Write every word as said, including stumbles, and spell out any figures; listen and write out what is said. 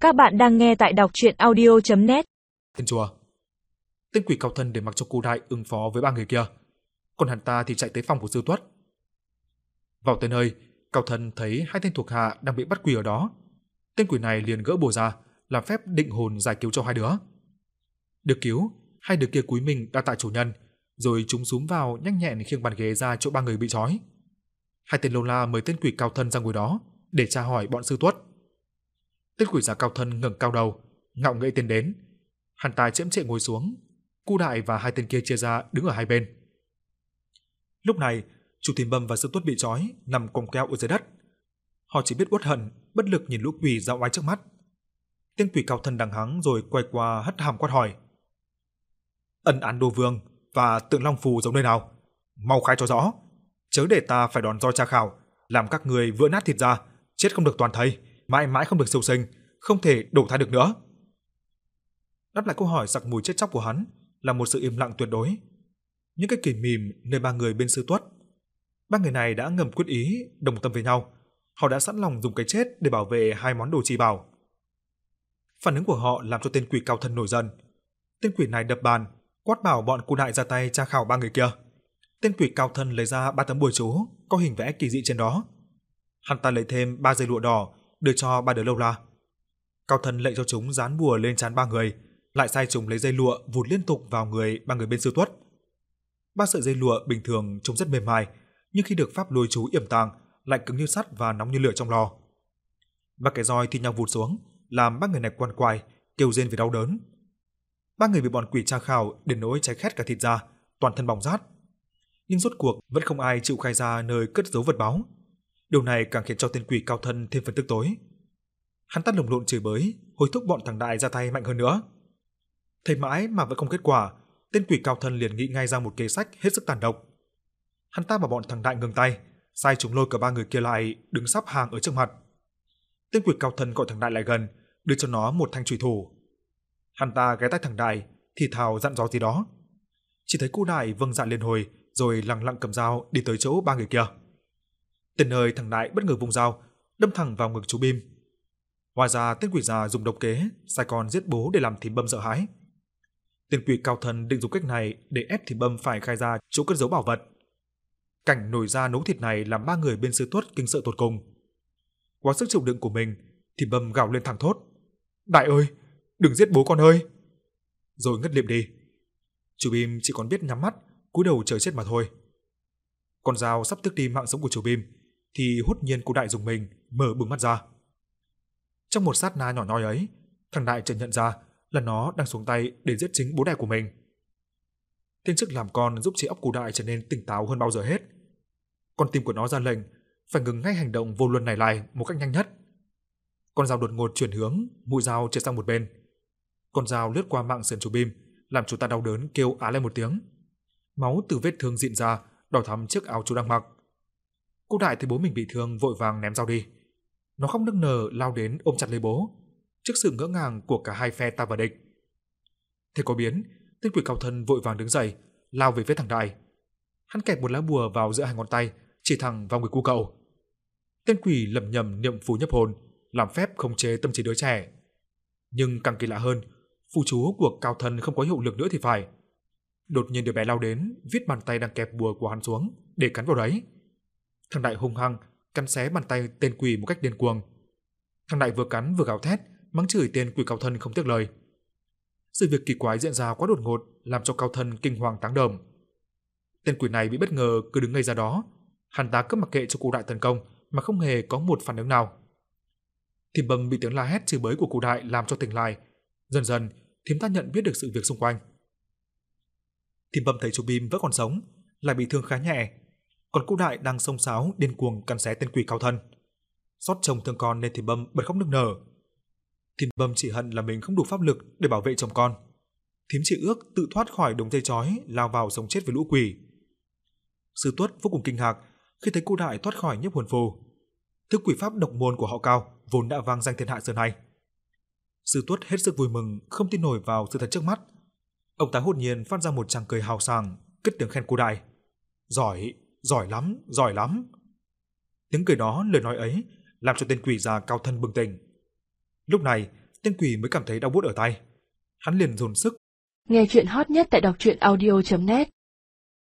Các bạn đang nghe tại đọc truyện audio chấm net. Thiên chùa. Tên quỷ cao thân để mặc cho cô đại ứng phó với ba người kia, còn hắn ta thì chạy tới phòng của Sư Tuất. Vào tới nơi, cao thân thấy hai tên thuộc hạ đang bị bắt quỷ ở đó. Tên quỷ này liền gỡ bùa ra, làm phép định hồn giải cứu cho hai đứa. Được cứu, hai đứa kia cúi mình đa tạ chủ nhân, rồi chúng xúm vào nhanh nhẹn khiêng bàn ghế ra chỗ ba người bị trói. Hai tên lâu la mời tên quỷ cao thân ra ngồi đó để tra hỏi bọn Sư Tuất. Tên quỷ già cao thân ngẩng cao đầu, ngạo nghễ tiến đến. Hắn ta chễm chệ ngồi xuống, Cu Đại và hai tên kia chia ra đứng ở hai bên. Lúc này, chủ Tìm Bầm và Sư Tuất bị trói nằm còng keo ở dưới đất. Họ chỉ biết uất hận, bất lực nhìn lũ quỷ dạo oai trước mắt. Tên quỷ cao thân đằng hắng rồi quay qua hất hàm quát hỏi: Ân án Đô Vương và Tượng Long Phù giống nơi nào? Mau khai cho rõ, chớ để ta phải đòn roi tra khảo, làm các người vỡ nát thịt ra, chết không được toàn thây, mãi mãi không được siêu sinh, không thể đổ thai được nữa. Đáp lại câu hỏi sặc mùi chết chóc của hắn là một sự im lặng tuyệt đối. Những cái cười mỉm nơi ba người bên Sư Tuất. Ba người này đã ngầm quyết ý, đồng tâm với nhau. Họ đã sẵn lòng dùng cái chết để bảo vệ hai món đồ chi bảo. Phản ứng của họ làm cho tên quỷ cao thân nổi giận. Tên quỷ này đập bàn, quát bảo bọn Cu Đại ra tay tra khảo ba người kia. Tên quỷ cao thân lấy ra ba tấm bùa chú có hình vẽ kỳ dị trên đó. Hắn ta lấy thêm ba dây lụa đỏ đưa cho ba đứa lâu la. Cao thân lệnh cho chúng dán bùa lên trán ba người, lại sai chúng lấy dây lụa vụt liên tục vào người ba người bên Sư Tuất. Ba sợi dây lụa bình thường trông rất mềm mại, nhưng khi được pháp lôi chú yểm tàng lại cứng như sắt và nóng như lửa trong lò. Ba cái roi thi nhau vụt xuống, làm ba người này quằn quại, kêu rên vì đau đớn. Ba người bị bọn quỷ tra khảo đến nỗi cháy khét cả thịt da, toàn thân bỏng rát. Nhưng rốt cuộc vẫn không ai chịu khai ra nơi cất giấu vật báu. Điều này càng khiến cho tên quỷ cao thân thêm phần tức tối. Hắn ta lồng lộn chửi bới, hối thúc bọn thằng Đại ra tay mạnh hơn nữa. Thấy mãi mà vẫn không kết quả, tên quỷ cao thân liền nghĩ ngay ra một kế sách hết sức tàn độc. Hắn ta bảo bọn thằng Đại ngừng tay, sai chúng lôi cả ba người kia lại đứng sắp hàng ở trước mặt. Tên quỷ cao thân gọi thằng Đại lại gần, đưa cho nó một thanh chùy thủ. Hắn ta ghé tai thằng Đại, thì thào dặn dò gì đó. Chỉ thấy Cu Đại vâng dạ liên hồi, rồi lặng lặng cầm dao đi tới chỗ ba người kia. Tên nơi thằng Đại bất ngờ vung dao, đâm thẳng vào ngực chú Bim. Hóa ra tên quỷ già dùng độc kế, sai con giết bố để làm Thím Bầm sợ hãi. Tên quỷ cao thân định dùng cách này để ép Thím Bầm phải khai ra chỗ cất giấu bảo vật. Cảnh nổi ra nấu thịt này làm ba người bên Sư Tuất kinh sợ tột cùng. Quá sức chịu đựng của mình, Thím Bầm gào lên thẳng thốt: Đại ơi, đừng giết bố con ơi! Rồi ngất lịm đi. Chú Bim chỉ còn biết nhắm mắt, cúi đầu chờ chết mà thôi. Con dao sắp tước đi mạng sống của chú Bim, thì hốt nhiên Cu Đại dùng mình mở bừng mắt ra. Trong một sát na nhỏ nhoi ấy, thằng Đại chợt nhận ra là nó đang xuống tay để giết chính bố đẻ của mình. Thiên chức làm con giúp trí óc Cu Đại trở nên tỉnh táo hơn bao giờ hết. Con tim của nó ra lệnh phải ngừng ngay hành động vô luân này lại một cách nhanh nhất. Con dao đột ngột chuyển hướng, mũi dao trượt sang một bên. Con dao lướt qua mạng sườn chú Bim, làm chú ta đau đớn kêu á lên một tiếng. Máu từ vết thương rịn ra, đỏ thắm chiếc áo chú đang mặc. Cu Đại thấy bố mình bị thương vội vàng ném dao đi. Nó không nức nở lao đến ôm chặt lấy bố, trước sự ngỡ ngàng của cả hai phe ta và địch. Thế có biến, tên quỷ cao thân vội vàng đứng dậy, lao về phía thằng Đại. Hắn kẹp một lá bùa vào giữa hai ngón tay, chỉ thẳng vào người cu cậu. Tên quỷ lẩm nhẩm niệm phù nhấp hồn, làm phép khống chế tâm trí đứa trẻ. Nhưng càng kỳ lạ hơn, phù chú của cao thân không có hiệu lực nữa thì phải. Đột nhiên đứa bé lao đến, viết bàn tay đang kẹp bùa của hắn xuống để cắn vào đấy. Thằng Đại hung hăng cắn xé bàn tay tên quỷ một cách điên cuồng. Thằng Đại vừa cắn vừa gào thét, mắng chửi tên quỷ cao thân không tiếc lời. Sự việc kỳ quái diễn ra quá đột ngột, làm cho cao thân kinh hoàng táng đờm. Tên quỷ này bị bất ngờ cứ đứng ngây ra đó, hắn ta cứ mặc kệ cho Cu Đại tấn công mà không hề có một phản ứng nào. Thím Bầm bị tiếng la hét chửi bới của Cu Đại làm cho tỉnh lại. Dần dần, thím ta nhận biết được sự việc xung quanh. Thím Bầm thấy chú Bim vẫn còn sống, lại bị thương khá nhẹ, còn Cu Đại đang xông xáo điên cuồng cắn xé tên quỷ cao thân. Xót chồng thương con nên Thím Bầm bật khóc nức nở. Thím Bầm chỉ hận là mình không đủ pháp lực để bảo vệ chồng con. Thím chỉ ước tự thoát khỏi đống dây trói, lao vào sống chết với lũ quỷ. Sư Tuất vô cùng kinh ngạc khi thấy Cu Đại thoát khỏi nhiếp hồn phù. Thứ quỷ pháp độc môn của họ Cao vốn đã vang danh thiên hạ xưa nay. Sư Tuất hết sức vui mừng, không tin nổi vào sự thật trước mắt. Ông ta hốt nhiên phát ra một tràng cười hào sảng, cất tiếng khen Cu Đại: Giỏi, giỏi lắm, giỏi lắm. Tiếng cười đó, lời nói ấy làm cho tên quỷ già cao thân bừng tỉnh. Lúc này, tên quỷ mới cảm thấy đau buốt ở tay. Hắn liền dồn sức. Nghe chuyện hot nhất tại đọc truyện audio chấm net